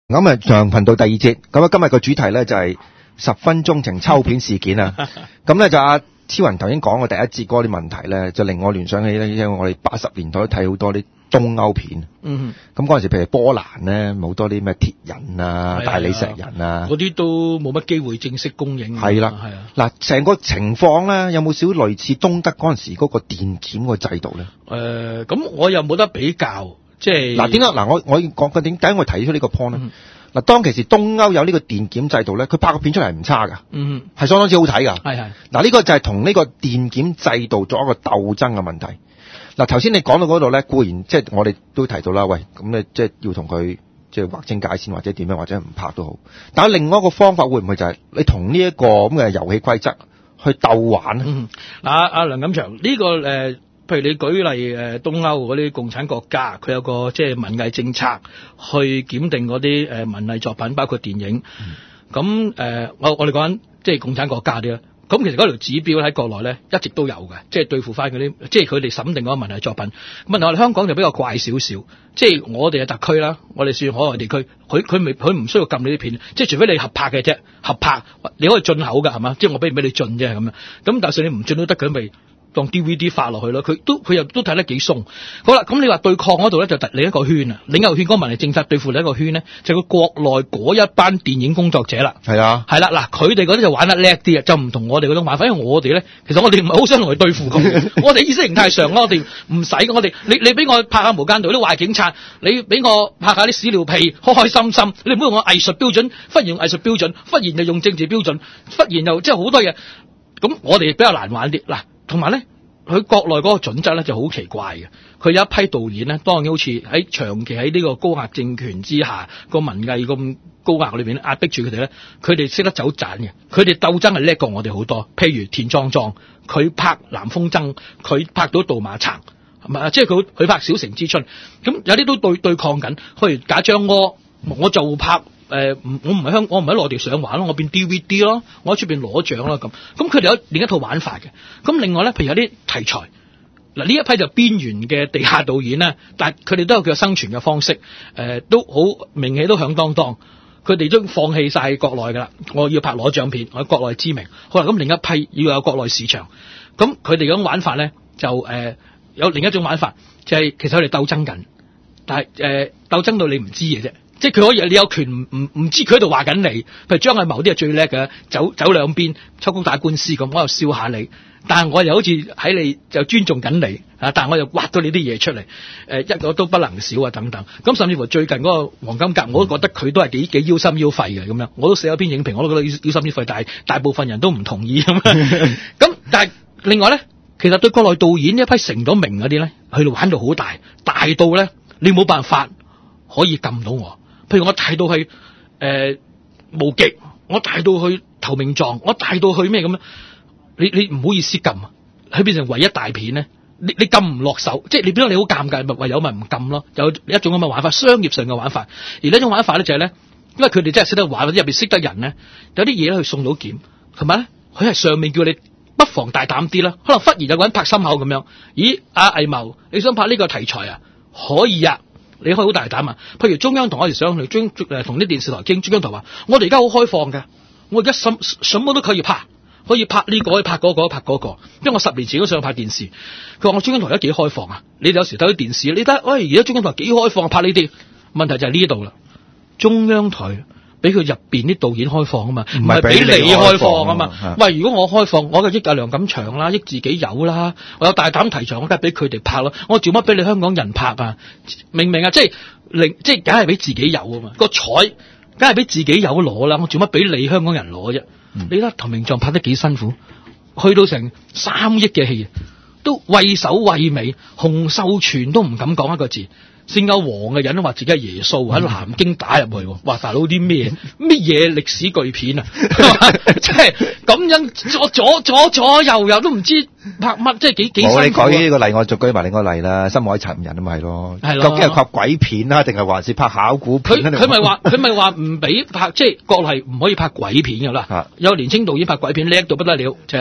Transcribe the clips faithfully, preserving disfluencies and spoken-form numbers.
咁啊，長頻道第二節，咁啊，今日個主題咧就係十分鐘情抽片事件啊。咁咧就阿超人頭先講嘅第一節嗰啲問題咧，就令我聯想起咧，因為我哋八十年代都睇好多啲東歐片。嗯。咁嗰陣時，譬如波蘭咧，好多啲咩鐵人啊、大理石人啊， 嗰啲都冇乜機會正式公映。 係啦，係啊。嗱，成個情況咧，有冇少類似東德嗰陣時嗰個電檢個制度咧？ 誒、呃，咁我又冇得比較。即係嗱，點解嗱？我我講緊點解我提出呢個 point 咧？嗱、嗯，當其時東歐有呢個電檢制度咧，佢拍個片出嚟唔差噶，嗯，係相當之好睇噶。係係。嗱，呢個就係同呢個電檢制度做一個鬥爭嘅問題。嗱，頭先你講到嗰度咧，固然即係我哋都提到啦，喂，咁咧即係要同佢即係劃清界線或者點樣，或者唔拍都好。但係另外一個方法會唔會就係你同呢一個咁嘅遊戲規則去鬥玩咧？嗯， 嗱，阿梁錦祥呢、這個誒。呃譬如你舉例誒東歐嗰啲共產國家，佢有個即係文藝政策去檢定嗰啲誒文藝作品，包括電影。咁、嗯、誒、呃，我我哋講緊即係共產國家啲啦。咁其實嗰條指標喺國內咧一直都有嘅，即係對付翻嗰啲，即係佢哋審定嗰個文藝作品。咁啊，我哋香港就比較怪少少，即係我哋嘅特區啦，我哋算海外地區，佢佢未佢唔需要禁你啲片，即係除非你合拍嘅啫，合拍你可以進口㗎，係嘛？即係我俾唔俾你進啫咁樣。咁但係你唔進都得嘅，咪當 D V D 發落去咯，佢都佢又都睇得幾鬆。好啦，咁你話對抗嗰度咧就另一個圈啊，另一個圈嗰個文藝政策對付另一個圈咧，就係佢國內嗰一班電影工作者啦。係啊，係啦，嗱，佢哋嗰啲就玩得叻啲啊，就唔同我哋嗰種玩法。因為我哋咧，其實我哋唔係好想同佢對付咁。我哋意識形態上，我哋唔使，我哋你你俾我拍下無間道啲壞警察，你俾我拍下啲屎尿屁，開開心心。你唔好用我藝術標準，忽然用藝術標準，忽然就用政治標準，忽然又即係好多嘢。咁我哋比較難玩啲嗱。同埋咧，佢國內嗰個準則咧就好奇怪嘅。佢有一批導演咧，當然好似喺長期喺呢個高壓政權之下，個文藝咁高壓裏邊壓迫住佢哋咧，佢哋識得走盞嘅。佢哋鬥爭係叻過我哋好多。譬如田壯壯，佢拍《南風箏》，佢拍到《盜馬賊》，係咪？即係佢佢拍《小城之春》。咁有啲都對對抗緊。譬如賈樟柯，我就拍。誒、呃，唔，我唔係香，我唔喺內地上畫咯，我變 D V D 咯，我喺出邊攞獎咯咁。咁佢哋有另一套玩法嘅。咁另外咧，譬如有啲題材，嗱呢一批就邊緣嘅地下導演咧，但係佢哋都有佢嘅生存嘅方式，誒、呃、都好名氣都響當當。佢哋都放棄晒國內噶啦，我要拍攞獎片，我喺國內知名。好啦，咁另一批要有國內市場，咁佢哋嗰種玩法咧就誒、呃、有另一種玩法，就係、是、其實佢哋鬥爭緊，但係誒、呃、鬥爭到你唔知嘅啫。即係佢可以，你有權唔唔唔知佢喺度話緊你。譬如張藝謀啲係最叻嘅，走走兩邊，秋菊打官司咁，我又笑下你，但係我又好似喺你就尊重緊你啊！但係我又挖到你啲嘢出嚟，誒一個都不能少啊等等。咁甚至乎最近嗰個黃金甲，我都覺得佢都係幾幾腰心腰肺嘅咁樣。我都寫咗篇影評，我都覺得腰腰心腰肺，但係大部分人都唔同意咁。咁但係另外咧，其實對國內導演一批成咗名嗰啲咧，佢哋玩到好大，大到咧你冇辦法可以撳到我。譬如我大到去誒、呃、無極，我大到去投名狀，我大到去咩咁樣？你你唔好意思撳，佢變成唯一大片咧，你你撳唔落手，即係你變咗你好尷尬，咪唯有咪唔撳咯。有一種咁嘅玩法，商業上嘅玩法。而呢種玩法咧就係、是、咧，因為佢哋真係識得玩，或者入邊識得人咧，有啲嘢咧去送到檢，係咪咧？佢係上面叫你不妨大膽啲啦，可能忽然有個人拍心口咁樣，咦？阿藝謀，你想拍呢個題材啊？可以啊！你可以好大膽啊！譬如中央台我哋想去中誒同啲電視台傾，中央台話：我哋而家好開放㗎，我而家什什麼都可以拍，可以拍呢個，可以拍嗰個，拍嗰個。因為我十年前都想拍電視，佢話我中央台而家幾開放啊！你哋有時睇啲電視，你睇，喂，而家中央台幾開放啊，拍呢啲。問題就係呢度啦，中央台俾佢入邊啲導演開放啊嘛，唔係俾你開放啊嘛。喂，如果我開放，我嘅益阿梁錦祥啦，益自己有啦，我有大膽題材，我梗係俾佢哋拍咯。我做乜俾你香港人拍啊？明唔明啊？即係令，即係梗係俾自己有啊嘛。個彩梗係俾自己有攞啦。我做乜俾你香港人攞啫？嗯、你睇投名狀拍得幾辛苦，去到成三億嘅戲，都畏首畏尾，洪秀全都唔敢講一個字。姓阿黃嘅人都話自己係耶穌喺南京打入去，哇！大佬啲咩咩嘢歷史巨片啊，即係咁樣左左左左右右都唔知拍乜，即係幾幾辛苦。我你舉呢個例，我再舉埋另一個例啦，深海尋人啊嘛係咯，究竟係拍鬼片啊，定係還是拍考古片？佢佢咪話佢咪話唔俾拍，即係國內唔可以拍鬼片噶啦。有年青導演拍鬼片叻到不得了，就係阿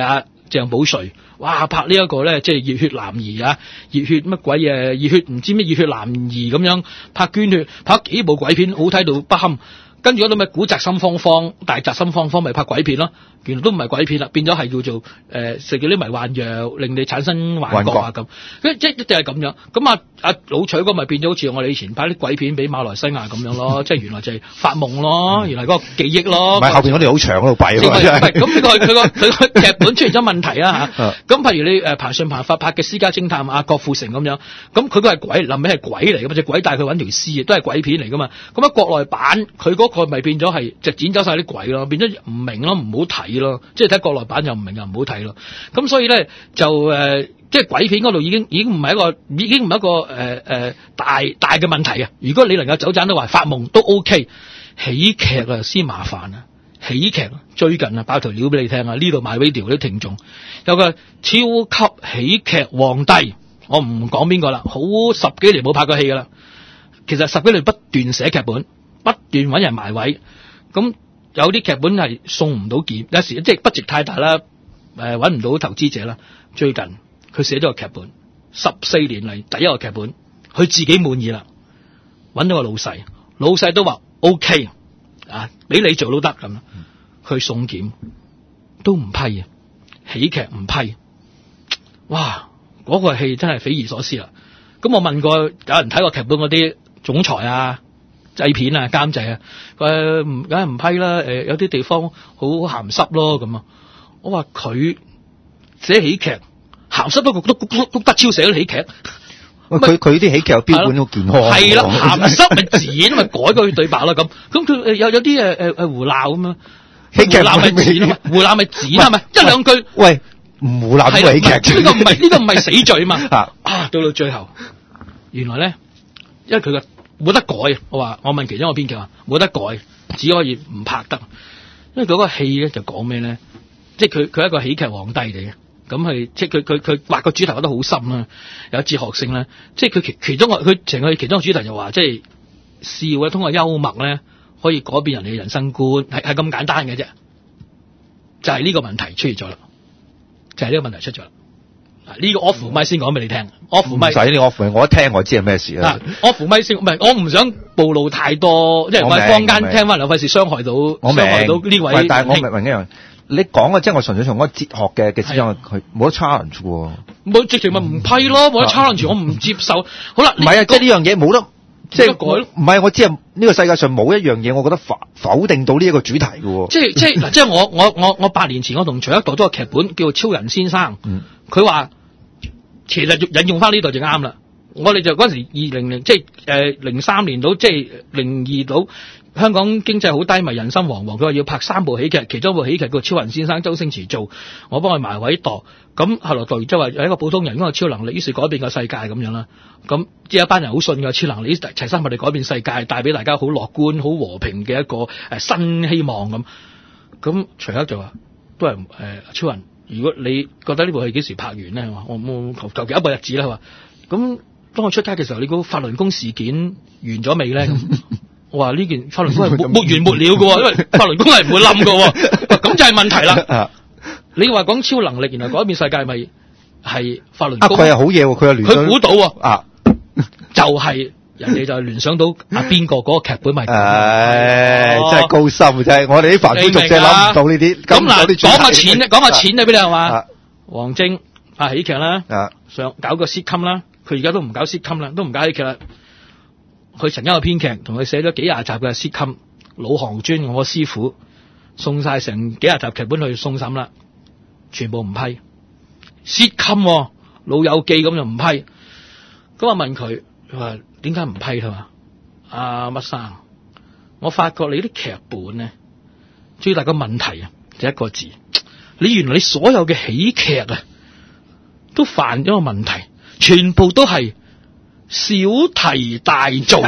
鄭保瑞，哇拍呢一個咧即係熱血男兒啊，熱血乜鬼嘢，熱血唔知咩熱血男兒咁樣拍捐血，拍幾部鬼片好睇到不堪。跟住嗰度咪古宅心慌慌，大宅心慌慌咪拍鬼片咯，原來都唔係鬼片啦，變咗係叫做誒食咗啲迷幻藥，令你產生幻覺啊咁，即係一定係咁樣。咁啊啊老取哥咪變咗好似我哋以前拍啲鬼片俾馬來西亞咁樣咯，即係原來就係發夢咯，原來嗰個記憶咯。唔係後邊嗰條好長嗰度弊啊！真係。咁呢個佢個佢個劇本出現咗問題啊嚇。咁譬如你誒彭順彭發拍嘅私家偵探啊郭富城咁樣，咁佢都係鬼，臨尾係鬼嚟㗎嘛，隻鬼帶佢揾條屍，都係鬼片嚟㗎嘛。咁啊國內版佢嗰個咪變咗係就剪走晒啲鬼咯，變咗唔明咯，唔好睇咯，即係睇國內版又唔明又唔好睇咯。咁所以咧就誒、呃，即係鬼片嗰度已經已經唔係一個已經唔係一個誒誒、呃、大大嘅問題啊。如果你能夠走盞都話發夢都 OK， 喜劇啊先麻煩啊。喜劇最近啊爆條料俾你聽啊，呢度 MyRadio 啲聽眾有個超級喜劇皇帝，我唔講邊個啦，好十幾年冇拍過戲噶啦，其實十幾年不斷寫劇本。不斷揾人埋位，咁有啲劇本係送唔到件，有時即係 budget 太大啦，誒揾唔到投資者啦。最近佢寫咗個劇本，十四年嚟第一個劇本，佢自己滿意啦，揾到個老細，老細都話 OK 啊，俾你做都得咁，佢送檢都唔批啊，喜劇唔批，哇！嗰、那個戲真係匪夷所思啦。咁我問過有人睇過劇本嗰啲總裁啊。製片啊，監製啊，佢唔梗係唔批啦。誒，有啲地方好鹹濕咯，咁啊。我話佢寫喜劇鹹濕都都都都得超寫咗喜劇。佢佢啲喜劇有標本好健康。係啦，鹹濕咪剪咪改個對白啦咁。咁佢有有啲誒誒誒胡鬧咁樣，喜劇胡鬧咪剪啊嘛，胡鬧咪剪啊嘛，一兩句。喂，唔胡鬧都喜劇。呢個唔係呢個唔係死罪嘛。啊，到到最後，原來咧，因為佢個。冇得改，我話我問其中一個編劇話冇得改，只可以唔拍得，因為嗰個戲咧就講咩咧，即係佢佢係一個喜劇皇帝嚟嘅，咁係即係佢佢佢畫個主題畫得好深啦，有哲學性啦，即係佢其其中個佢成個其中個主題就話即係笑咧通過幽默咧可以改變人哋嘅人生觀，係係咁簡單嘅啫，就係、是、呢個問題出現咗啦，就係、是、呢個問題出咗啦。呢、這個 off 咪先講俾你聽 ，off 咪唔使呢 off 我一聽我知係咩事啦。off 咪先，唔係我唔想暴露太多，即係我喺坊間聽翻嚟，費事傷害到傷害到呢位。但係我明明一樣，你講嘅即係我純粹從嗰個哲學嘅嘅思想，佢冇得 challenge 喎。冇直情咪唔批咯，冇得 challenge，我唔接受。好啦，唔係啊，即係呢樣嘢冇得即係改。唔係我知啊，呢個世界上冇一樣嘢，我覺得否否定到呢一個主題嘅喎。即係即係嗱，即係我我我我八年前我同徐一度都個劇本叫做《超人先生》，佢話。其實引用翻呢度就啱啦，我哋就嗰陣時二零零即係誒零三年到即係零二到香港經濟好低迷，人心惶惶，佢話要拍三部喜劇，其中一部喜劇叫《超人先生》，周星馳做，我幫佢埋位度，咁後來度完之後話有一個普通人嗰個超能力，於是改變個世界咁樣啦，咁即係一班人好信嘅超能力，齊心我哋改變世界，帶俾大家好樂觀、好和平嘅一個誒新希望咁，咁徐克就話都係誒、呃、超人。如果你覺得呢部戲幾時拍完咧？係嘛？我我求求其一個日子啦。係嘛？咁當我出街嘅時候，你估法輪功事件完咗未咧？我話呢件法輪功係沒沒完沒了嘅，因為法輪功係唔會冧嘅。咁就係問題啦。你話講超能力，然後改變世界，咪係法輪功？佢係好嘢，佢係聯想，佢估到啊，就係、是。人哋就聯想到啊邊個嗰個劇本咪，誒、哎哦、真係高深，真係我哋啲凡夫俗者諗唔到呢啲。咁嗱，講下錢咧，講下錢咧俾你係嘛？王晶啊喜劇啦，想搞個 sitcom 啦，佢而家都唔搞 sitcom 啦，都唔搞喜劇啦。佢曾經有編劇同佢寫咗幾廿集嘅 sitcom，老行尊我師傅送晒成幾廿集劇本去送審啦，全部唔批。sitcom、哦、老友記咁就唔批。咁我問佢，佢話。點解唔批佢嘛？阿乜生，我發覺你啲劇本咧，最大個問題啊，就一個字，你原來你所有嘅喜劇啊，都犯咗個問題，全部都係小題大做，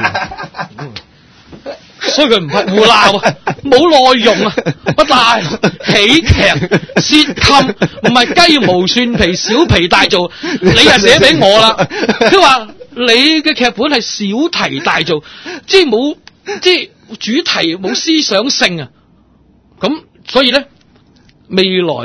所以佢唔批胡鬧啊，冇內容啊，乜大喜劇先冚，唔係雞毛蒜皮小皮大做，你又寫俾我啦，佢話。你嘅劇本係小題大做，即係冇即係主題冇思想性啊！咁所以咧，未來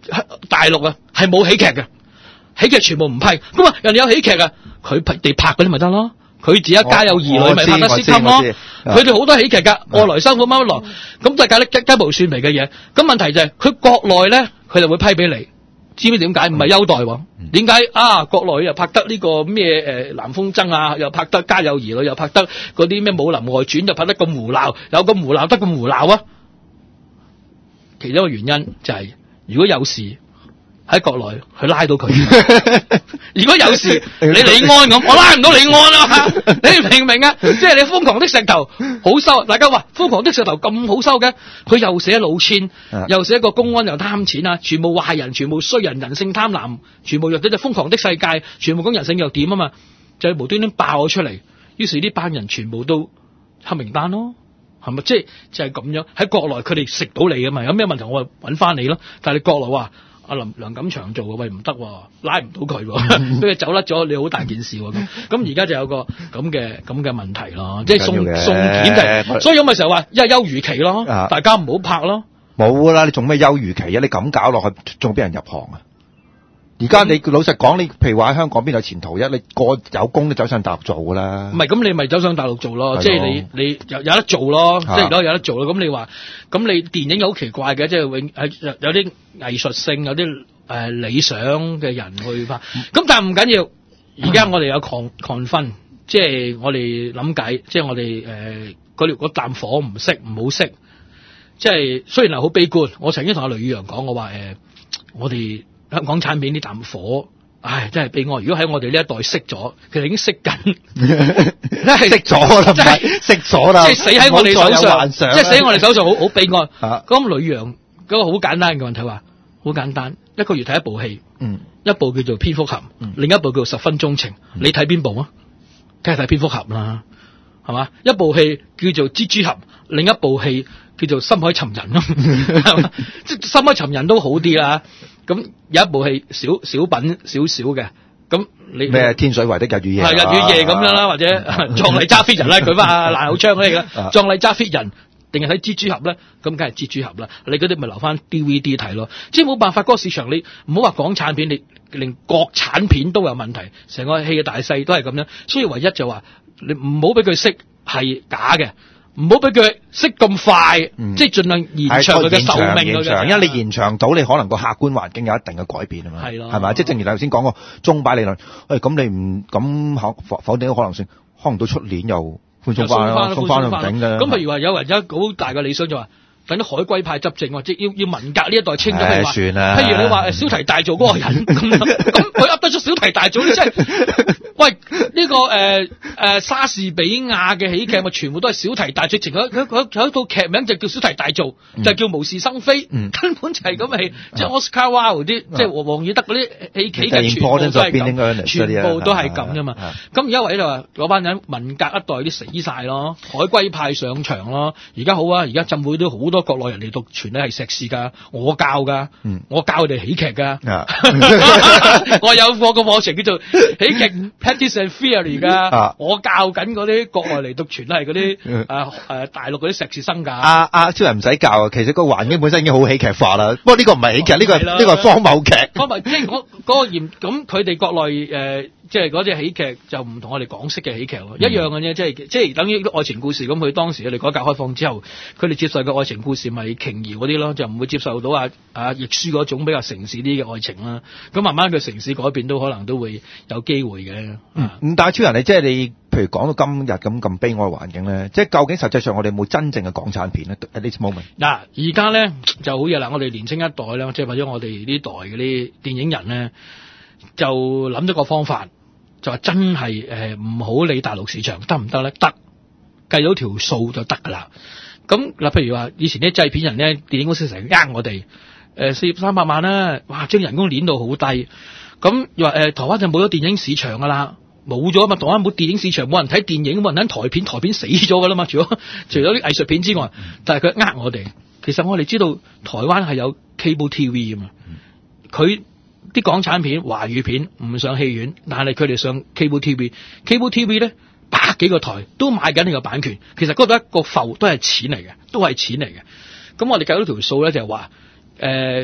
大陸啊係冇喜劇嘅，喜劇全部唔批。咁啊，人哋有喜劇啊，佢哋拍嗰啲咪得咯。佢自己家有兒女，咪拍得 sitcom 咯。佢哋好多喜劇㗎，外來生活乜乜來，咁都係搞啲雞雞毛蒜皮嘅嘢。咁問題就係佢國內咧，佢就會批俾你。知唔知點解？唔係優待喎？點解啊？國內又拍得呢個咩誒南風箏啊，又拍得家有兒女，又拍得嗰啲咩武林外傳，又拍得咁胡鬧，有咁胡鬧得咁胡鬧啊？其中一個原因就係、是、如果有事。喺國內去拉到佢，如果有事你李安咁，我拉唔到李安啊！你明唔明啊？即係你瘋狂的石頭好收，大家話瘋狂的石頭咁好收嘅，佢又寫老千，又寫個公安又貪錢啊，全部壞人，全部衰人，人性貪婪，全部弱咗隻瘋狂的世界，全部講人性弱點啊嘛，就係無端端爆咗出嚟，於是呢班人全部都黑名單咯，係咪？即係就係、是、咁樣喺國內佢哋食到你啊嘛，有咩問題我咪揾翻你咯，但係你國內話。阿林梁錦祥做嘅喂唔得，拉唔到佢，俾佢走甩咗，你好大件事喎咁。咁而家就有個咁嘅咁嘅問題咯，即係送送檢就，所以我咪成日話一係休漁期咯，啊、大家唔好拍咯。 冇啦，你仲咩休漁期啊？你咁搞落去，仲俾人入行啊？而家你老實講，你譬如話喺香港邊有前途一？你個有工都走上大陸做噶啦。唔係，咁你咪走上大陸做咯，即係你你有有得做咯，即係如果有得做咯。咁你話，咁你電影好奇怪嘅，即係永係有啲藝術性，有啲誒、呃、理想嘅人去拍。咁、嗯、但係唔緊要，而家我哋有抗抗分，即係我哋諗計，即係我哋誒嗰條嗰啖火唔熄唔好熄。即係雖然係好悲觀，我曾經同阿雷宇揚講，我話誒、呃、我哋。香港產片呢啖火，唉，真係悲哀。如果喺我哋呢一代熄咗，其實已經熄緊，熄咗啦，真係熄咗啦，即係死喺我哋手上，即係死喺我哋手上，好好悲哀。咁呂陽嗰個好簡單嘅問題話，好簡單，一個月睇一部戲，嗯，一部叫做蝙蝠俠，嗯、另一部叫做十分鐘情，嗯、你睇邊部啊？梗係睇蝙蝠俠啦，係嘛？一部戲叫做蜘蛛俠，另一部戲叫做深海尋人咯，係嘛？即係深海尋人都好啲啦。咁有一部戲小小品少少嘅，咁你咩天水圍的日與夜係日與夜咁樣啦，或者壯麗揸 fit 人啦，舉翻阿爛口槍嗰啲嘅壯麗揸 fit人，定係睇蜘蛛俠咧？咁梗係蜘蛛俠啦。你嗰啲咪留翻 D V D 睇咯。即係冇辦法，嗰個市場你唔好話港產片，你連國產片都有問題，成個戲嘅大細都係咁樣。所以唯一就話你唔好俾佢識係假嘅。唔好俾佢識咁快，嗯、即係盡量延長佢嘅壽命。延長，因為你延長到，你可能個客觀環境有一定嘅改變啊嘛。係咯，係咪？即係正如頭先講個鐘擺理論。喂、哎，咁你唔咁否否否定嘅可能性，可能到出年又寬鬆翻啦，鬆翻都唔頂嘅。咁譬如話有人有好大嘅理想就話，等啲海歸派執政，或者要要文革呢一代清咗佢話。算啦。譬如你話小題大做嗰個人咁，咁佢噏得出小題大做，你真係。喂，呢、這個誒誒、呃呃、莎士比亞嘅喜劇咪全部都係小題大做，淨係佢佢有一套劇名就叫小題大做，嗯、就叫無事生非，嗯、根本就係咁嘅戲，即係 Oscar Wilde 啲，即係王爾德嗰啲喜劇嘅全部都係咁，全部都係咁啫嘛。咁而家為咗話嗰班人文革一代啲死晒咯，海歸派上場咯。而家好啊，而家浸會都好多國內人嚟讀傳咧係碩士㗎，我教㗎，嗯、我教佢哋喜劇㗎，我有課個課程叫做喜劇。Practice and Theory 噶，啊、我教緊嗰啲國外嚟讀全係嗰啲誒誒大陸嗰啲碩士生㗎。阿阿超人唔使教啊，其實個環境本身已經好喜劇化啦。不過呢個唔係喜劇，呢、哦、個呢個係荒謬劇。荒謬即係嗰嗰個嚴咁，佢哋國內誒即係嗰隻喜劇就唔同我哋港式嘅喜劇喎，嗯、一樣嘅啫，即係即係等於愛情故事咁。佢當時佢哋改革開放之後，佢哋接受嘅愛情故事咪瓊瑤嗰啲咯，就唔會接受到啊啊亦舒嗰種比較城市啲嘅愛情啦。咁慢慢佢城市改變都可能都會有機會嘅。嗯，咁但係超人你即係你，譬如講到今日咁咁悲哀嘅環境咧，即係究竟實際上我哋有冇真正嘅港產片咧？At this moment 嗱，而家咧就好嘢啦，我哋年青一代咧，即係或者我哋呢代嗰啲電影人咧，就諗咗個方法，就話真係誒唔好理大陸市場得唔得咧？得，計到條數就得噶啦。咁嗱，譬如話以前啲製片人咧，電影公司成日呃我哋，誒四三百萬啦，哇，將人工鏈到好低。咁又話誒台灣就冇咗電影市場噶啦，冇咗嘛，台灣冇電影市場，冇人睇電影，冇人睇台片，台片死咗噶啦嘛，除咗除咗啲藝術片之外，但係佢呃我哋。其實我哋知道台灣係有 cable T V 啊嘛，佢啲港產片、華語片唔上戲院，但係佢哋上 cable T V，cable T V 咧百幾個台都買緊呢個版權，其實嗰度一個埠都係錢嚟嘅，都係錢嚟嘅。咁我哋計到條數咧就係話誒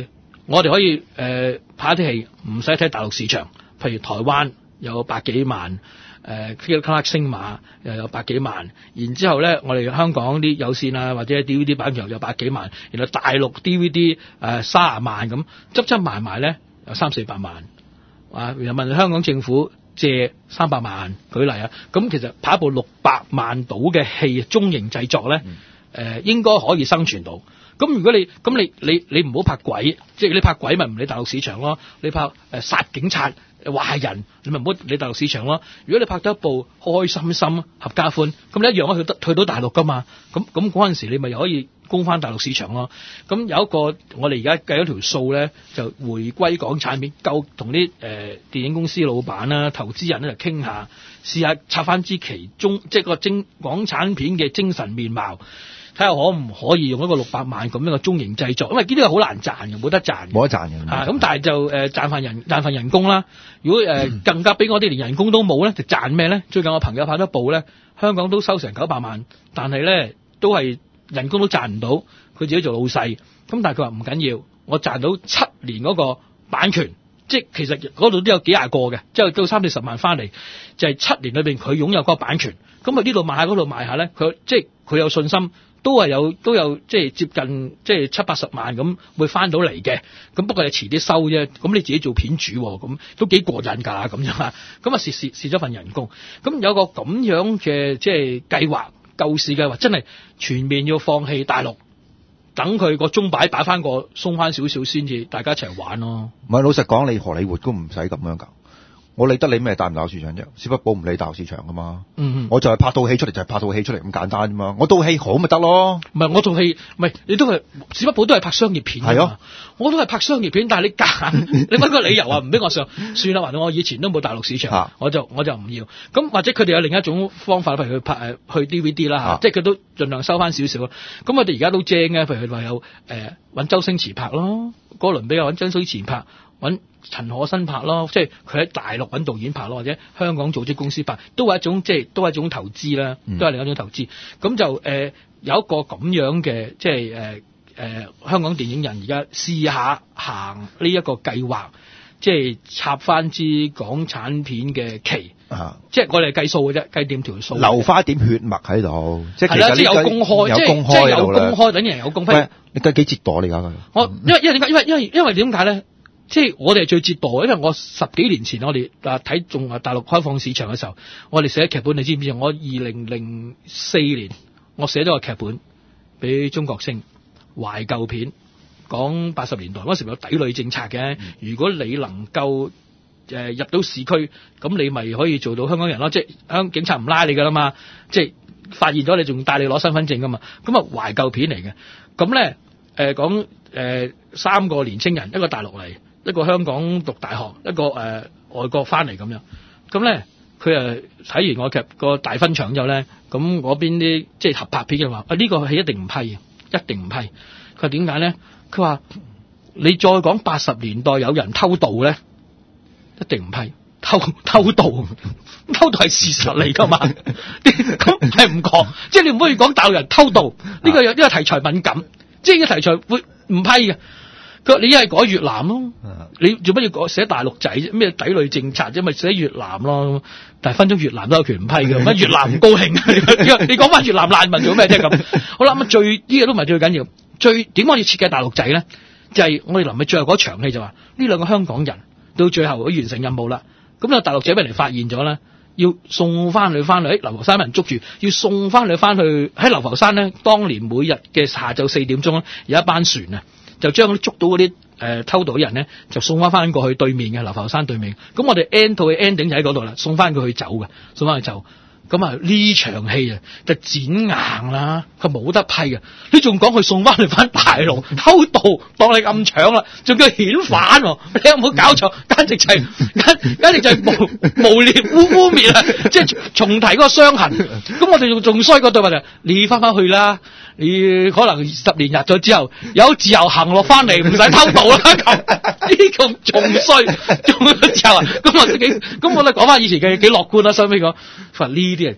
我哋可以誒、呃、拍一啲戲，唔使睇大陸市場，譬如台灣有百幾萬。誒卡拉星馬又有百幾萬，然之後咧，我哋香港啲有線啊或者 D V D 版權有百幾萬，然後大陸 D V D 誒三十萬咁，執執埋埋咧有三四百萬，啊，然後問香港政府借三百萬，舉例啊，咁其實拍一部六百萬到嘅戲，中型製作咧，誒、嗯呃、應該可以生存到。咁如果你咁你你你唔好拍鬼，即係你拍鬼咪唔理大陸市場咯，你拍誒殺警察壞人，你咪唔好理大陸市場咯。如果你拍得一部開開心心合家歡，咁你一樣可以去得去到大陸噶嘛。咁咁嗰陣時你咪又可以攻翻大陸市場咯。咁有一個我哋而家計咗條數咧，就回歸港產片，夠同啲誒電影公司老闆啦、投資人咧就傾下，試下拆翻支其中即係個精港產片嘅精神面貌。睇下可唔可以用一個六百萬咁樣嘅中型製作，因為呢啲係好難賺嘅，冇得賺嘅， 冇得賺嘅。 啊，咁但係就誒賺份人賺份人工啦。如果誒、呃嗯、更加俾我啲連人工都冇咧，就賺咩咧？最近我朋友拍咗部咧，香港都收成九百萬，但係咧都係人工都賺唔到，佢自己做老細。咁但係佢話唔緊要，我賺到七年嗰個版權，即係其實嗰度都有幾廿個嘅，即係到三四十萬翻嚟，就係、是、七年裏邊佢擁有嗰個版權。咁啊呢度賣下嗰度賣下咧，佢即係佢有信心。都係有都有即係接近即係七八十萬咁會翻到嚟嘅，咁不過你遲啲收啫。咁你自己做片主咁都幾過癮㗎咁樣啊！咁啊蝕蝕蝕咗份人工。咁有個咁樣嘅即係計劃救市計劃，真係全面要放棄大陸，等佢個鐘擺擺翻個鬆翻少少先至，大家一齊玩咯。 唔係老實講，你荷里活都唔使咁樣㗎。我理得你咩大唔大市場啫？史匹堡唔理大陸市場噶嘛？嗯嗯，我就係拍套戲出嚟就係拍套戲出嚟咁簡單啫嘛。我套戲好咪得咯？ 唔係我套戲，唔係你都係史匹堡都係拍商業片。係啊，我都係拍商業片，但係你揀，你揾個理由啊，唔俾我上，算啦，或者我以前都冇大陸市場，啊、我就我就唔要。咁或者佢哋有另一種方法，譬如去拍誒去 D V D 啦、啊、即係佢都盡量收翻少少。咁我哋而家都正嘅，譬如佢話有誒揾、呃、周星馳拍咯，哥倫比亞揾周星馳拍。揾陳可辛拍咯，即係佢喺大陸揾導演拍咯，或者香港組織公司拍，都係一種即係都係一種投資啦，都係另一種投資。咁、嗯、就誒、呃、有一個咁樣嘅即係誒誒香港電影人而家試下行呢一個計劃，即係插翻支港產片嘅旗，啊、即係我哋計數嘅啫，計掂條數， 留翻點血脈喺度，即係其實即係有公開， 有公開即係有公開等於有公開。 你計幾折墮你而家？ 我因為因為點解？因為因為因為點解咧？即係我哋係最折墮，因為我十幾年前我哋啊睇中啊大陸開放市場嘅時候，我哋寫劇本，你知唔知？我二零零四年我寫咗個劇本俾中國星懷舊片，講八十年代嗰時有抵壘政策嘅、嗯。如果你能夠誒、呃、入到市區，咁你咪可以做到香港人咯。即係香警察唔拉你噶啦嘛，即係發現咗你仲帶你攞身份證噶嘛。咁啊懷舊片嚟嘅，咁咧誒講誒三個年青人，一個大陸嚟。一個香港讀大學，一個誒、呃、外國翻嚟咁樣，咁咧佢誒睇完我劇個大分場之後咧，咁嗰邊啲即係合拍片嘅話，啊呢、這個戲一定唔批，一定唔批。佢話點解咧？佢話你再講八十年代有人偷渡咧，一定唔批。偷偷渡，偷渡係事實嚟噶嘛？咁係唔講，即係你唔可以講大陸人偷渡，呢、這個有呢、這個題材敏感，即係呢個題材會唔批嘅。佢話你一係改越南咯，你做乜要改寫大陸仔啫？咩抵壘政策啫？咪寫越南咯。但係分鐘越南都有權唔批嘅，乜越南唔高興啊？你講翻越南難民做咩啫咁？好啦，咁最呢個都唔係最緊要，最點可以設計大陸仔咧？就係、是、我哋臨尾最後嗰場戲就話呢兩個香港人到最後佢完成任務啦。咁啊大陸仔俾人發現咗咧，要送翻佢翻去，喺流浮山俾人捉住，要送翻佢翻去喺流浮山咧。當年每日嘅下晝四點鐘咧，有一班船啊。就將嗰啲捉到嗰啲誒偷渡啲人咧，就送翻翻過去對面嘅流浮山對面。咁我哋 end 套嘅 ending 就喺嗰度啦，送翻佢去走嘅，送翻去走。咁啊呢場戲啊就剪硬啦，佢冇得批嘅。你仲講佢送翻去翻大陸偷渡，當你暗搶啦，仲叫遣返喎？你有冇搞錯？簡直就係、是、簡簡直就係無無劣污污蔑啊！即係重提嗰個傷痕。咁我哋仲仲衰嗰對話就，你翻翻去啦。你可能十年入咗之後有自由行落翻嚟，唔使偷渡啦。咁呢個仲衰，仲自由啊！咁我自己咁我咧講翻以前嘅幾樂觀啦。收尾講，話呢啲係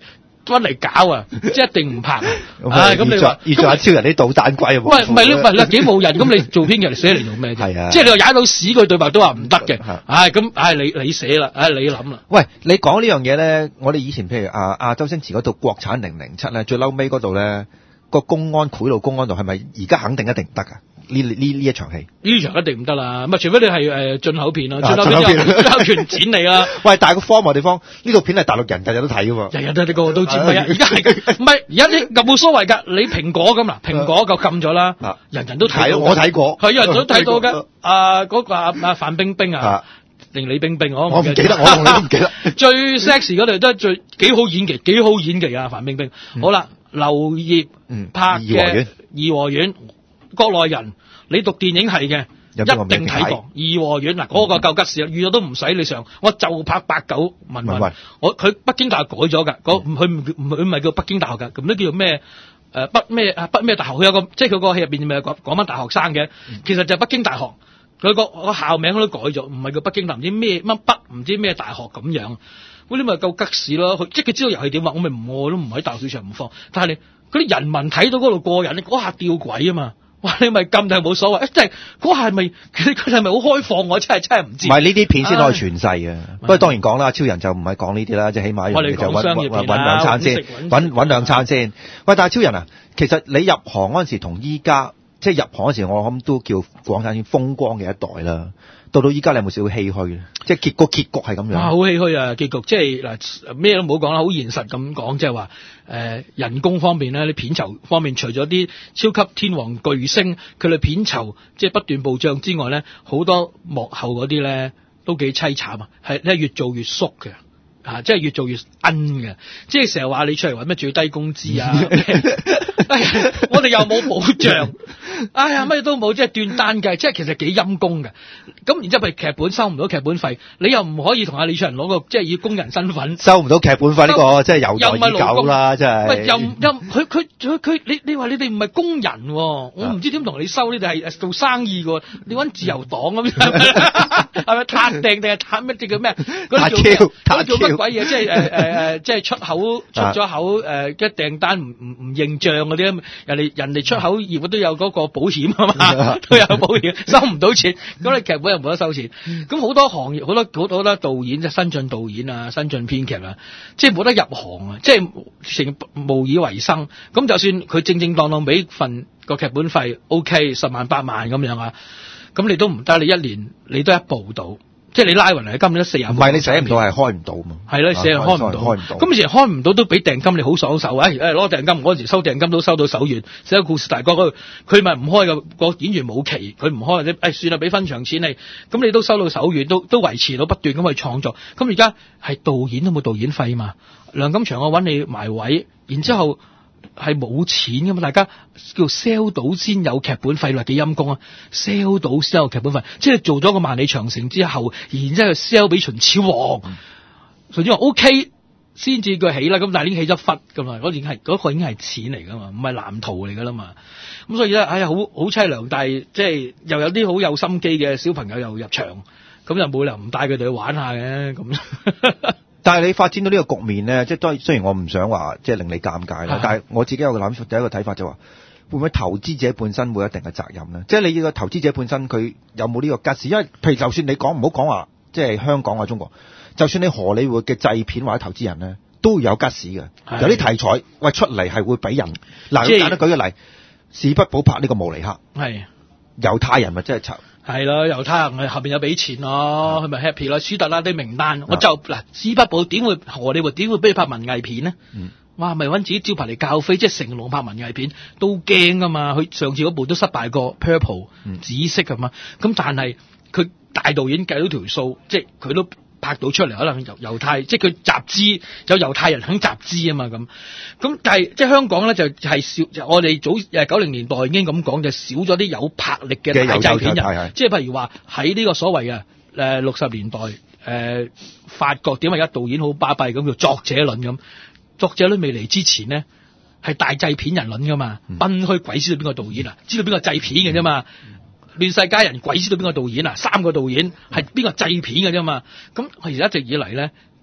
搵嚟搞啊，即係一定唔拍。唉，咁你話遇咗阿超人啲導彈鬼啊？ 喂，唔係你唔係你幾冇人，咁你做編劇嚟寫嚟做咩啫？ 係啊， 即係你話踩到屎佢對白都話唔得嘅。唉，咁唉你你寫啦，唉你諗啦。 喂，你講呢樣嘢咧，我哋以前譬如啊啊周星馳嗰套國產零零七咧，最嬲尾嗰度咧個公安賄賂公安度係咪而家肯定一定唔得噶？呢呢呢一場戲， 呢場一定唔得啦，咁啊除非你係誒進口片咯，進口片有有權剪你啦。 喂，但係個荒謬地方，呢套片係大陸人日日都睇噶喎， 日日都你個個都知。而家係唔係而家你有冇所謂㗎？你蘋果咁啦，蘋果就禁咗啦，人人都睇。 我睇過， 係人人都睇到嘅。啊嗰個啊啊范冰冰啊，定李冰冰，我我唔記得，我同你都唔記得。最 sexy 嗰度都係最幾好演技，幾好演技啊！范冰冰。好啦，劉燁拍嘅《頤和園》。國內人，你讀電影係嘅，一定睇過《頤和園》嗱，嗰個夠吉士啦，預咗都唔使你上，我就拍八九文文，我佢北京大學改咗㗎，佢唔佢唔係叫北京大學㗎，咁都叫做咩誒北咩啊北咩大學？佢有個即係佢個戲入邊咪講講翻大學生嘅，其實就係北京大學，佢個個校名都改咗，唔係叫北京大學，唔知咩乜北唔知咩大學咁樣，嗰啲咪夠吉士咯，即係佢知道遊戲點話，我咪唔我都唔喺大學市場唔放，但係你嗰啲人民睇到嗰度過癮，你嗰下吊詭啊嘛！哇！你咪禁就係冇所謂，即係嗰下係咪佢佢係咪好開放？我真係真係唔知。唔係呢啲片先可以傳世嘅，不過當然講啦，超人就唔係講呢啲啦，即係起碼我哋就揾揾揾兩餐先，揾揾兩餐先。喂，但係超人啊，其實你入行嗰陣時同依家，即係入行嗰時，我諗都叫廣產片風光嘅一代啦。到到依家你有冇少少唏噓咧？即係結個結局係咁樣。啊，好唏噓啊！結局即係嗱，咩都唔好講啦，好現實咁講，即係話誒人工方面咧，你片酬方面，除咗啲超級天王巨星佢哋片酬即係不斷暴漲之外咧，好多幕後嗰啲咧都幾凄慘啊！係咧越做越縮嘅。啊！即係越做越奀嘅，即係成日話你出嚟揾咩最低工資啊！哎呀，我哋又冇保障，哎呀乜都冇，即係斷單計，即係其實幾陰功嘅。咁然之後，譬如劇本收唔到劇本費，你又唔可以同阿李卓人攞個即係以工人身份收唔到劇本費呢、呢個，即係有待已久啦，真係。喂，又又佢佢佢佢你你話你哋唔係工人、啊，我唔知點同你收，你哋係做生意嘅，你揾自由黨咁樣，係咪撻訂定係撻咩啲叫咩？嗰啲做嗰啲做乜鬼嘢？即係誒誒誒，即係出口出咗口誒，一訂單唔唔唔認賬嗰啲，人哋人哋出口業都有嗰個保險啊嘛，都有保險，收唔到錢，咁你劇本又冇得收錢，咁好多行業好多好多好多導演即係新進導演啊、新進編劇啊，即係冇得入行啊，即係成無以為生。咁就算佢正正當當俾份個劇本費 OK 十萬八萬咁樣啊，咁你都唔得，你一年你都一步到。即係你拉勻嚟，今年都四廿，唔係你寫唔到係開唔到嘛？係咯，寫人開唔到，開唔到。咁以前開唔到都俾訂金，你好爽手啊！誒攞訂金，嗰陣時收訂金都收到手軟。寫個故事大綱嗰度，佢咪唔開嘅，個演員冇期，佢唔開或者誒算啦，俾分場錢你，咁你都收到手軟，都都維持到不斷咁去創作。咁而家係導演都冇導演費嘛？梁錦祥我揾你埋位，然之後。係冇錢噶嘛？大家叫 sell 到先有劇本費，話幾陰功啊 ！sell 到先有劇本費，即係做咗個萬里長城之後，然之後 sell 俾秦始皇，秦始皇 OK 先至佢起啦。咁但係已經起咗忽噶嘛？嗰已經係嗰個已經係錢嚟噶嘛，唔係藍圖嚟噶啦嘛。咁所以咧，哎呀，好好凄涼，但係即係又有啲好有心機嘅小朋友又入場，咁又冇理由唔帶佢哋去玩下嘅咁。但係你發展到呢個局面咧，即係當雖然我唔想話即係令你尷尬啦，但係我自己有個諗法，第一個睇法就話，會唔會投資者本身會有一定嘅責任咧？即係你呢個投資者本身佢有冇呢個吉士？因為譬如就算你講唔好講話，即係香港啊中國，就算你荷里活嘅製片或者投資人咧，都會有吉士嘅。有啲題材喂出嚟係會俾人嗱，簡單舉個例，史匹堡拍呢個慕尼黑，係猶太人咪真係賊。係咯，猶太人後邊有俾錢咯，佢咪 happy 咯。舒特拉啲名單，我就嗱，史匹堡點會荷里活點會俾你拍文藝片呢？嗯、哇，咪揾自己招牌嚟教飛，即係成龍拍文藝片都驚噶嘛。佢上次嗰部都失敗過 ，Purple、嗯、紫色咁嘛。咁但係佢大導演計到條數，即係佢都拍到出嚟，可能猶猶太，即係佢集資有猶太人肯集資啊嘛咁。咁但係即係香港咧就係、是、少，我哋早誒九零年代已經咁講，就少咗啲有魄力嘅大製片人，即係譬如話喺呢個所謂嘅誒六十年代誒、呃、法國點解而家導演好巴閉咁叫作者論咁，作者論未嚟之前呢，係大製片人論噶嘛，賓虛、嗯、鬼知道邊個導演啊，知道邊個製片嘅啫嘛。嗯亂世佳人鬼知道邊個導演啊？三個導演係邊個製片嘅啫嘛？咁佢而家一直以嚟咧，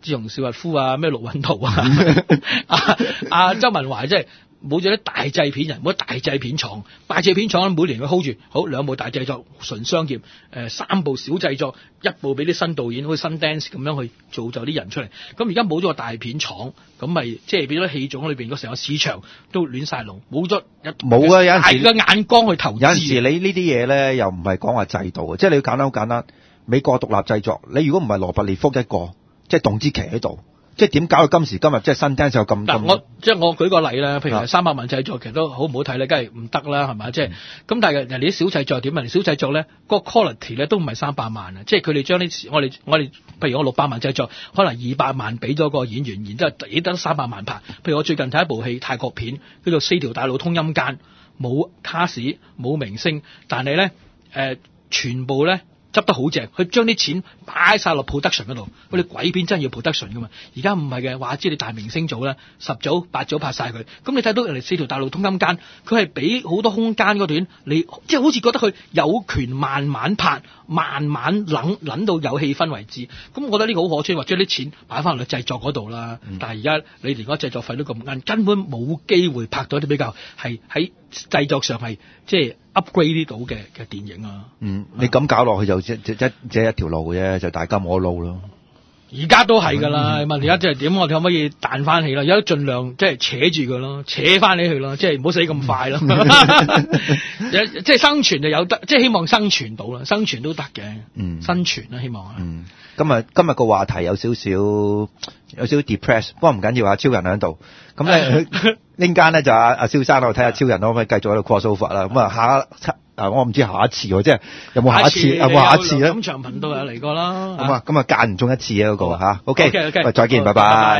志雄邵逸夫啊，咩陸運濤啊，阿阿周文懷即係。冇咗啲大製片人，冇大製片廠，大製片廠每年佢 hold 住，好兩部大製作純商業，誒、呃、三部小製作，一部俾啲新導演好似新 Dance 咁樣去造就啲人出嚟。咁而家冇咗個大片廠，咁咪即係變咗戲種裏邊個成個市場都亂晒龍，冇咗冇啊！有陣時嘅眼光去投資。 有陣時你呢啲嘢咧，又唔係講話制度嘅，即係你要簡單好簡單。美國獨立製作，你如果唔係羅拔列福一個，即係動之奇喺度。即係點搞到今時今日，即係新 Dance 有咁咁。 我即係我舉個例啦，譬如三百萬製作，其實都好唔好睇咧，梗係唔得啦，係咪？即係咁，但係人哋啲小製作點啊？小製作咧，個 quality 咧都唔係三百萬啊！即係佢哋將啲我哋我哋，譬如我六百萬製作，可能二百萬俾咗個演員，然之後只得三百萬拍。譬如我最近睇一部戲泰國片，叫做《四條大路通陰間》，冇卡士，冇明星，但係咧誒，全部咧。執得好正，佢將啲錢擺晒落 production 嗰度，嗰啲鬼片真係要 production 噶嘛。而家唔係嘅，話知你大明星組啦，十組八組拍晒佢。咁你睇到人哋四條大路通陰間，佢係俾好多空間嗰段，你即係好似覺得佢有權慢慢拍，慢慢諗諗到有氣氛為止。咁我覺得呢個好可惜，話將啲錢擺翻落製作嗰度啦。嗯、但係而家你連嗰製作費都咁啱，根本冇機會拍到啲比較係喺製作上係即係 upgrade 到嘅嘅電影啊。 嗯，你咁搞落去就即即即即一條路嘅啫，就大家冇得撈咯。 而家都係噶啦，問而家即係點？我哋可唔可以彈翻起啦？而家盡量即係扯住佢咯，扯翻起佢咯，即係唔好死咁快咯。即係生存就有得，即係希望生存到啦，生存都得嘅。嗯，生存啦，希望啊。 嗯，今日今日個話題有少少有少少 depress， 不過唔緊要啊，超人喺度。咁咧呢間咧就阿阿蕭生，我睇下超人可唔可以繼續喺度 cross over 啦。咁啊下啊我唔知下一次喎，即係有冇下一次？有冇下一次咧？ 咁長頻道有嚟過啦。 咁啊咁啊間唔中一次啊嗰個嚇。OK， OK， 喂，再見，拜拜。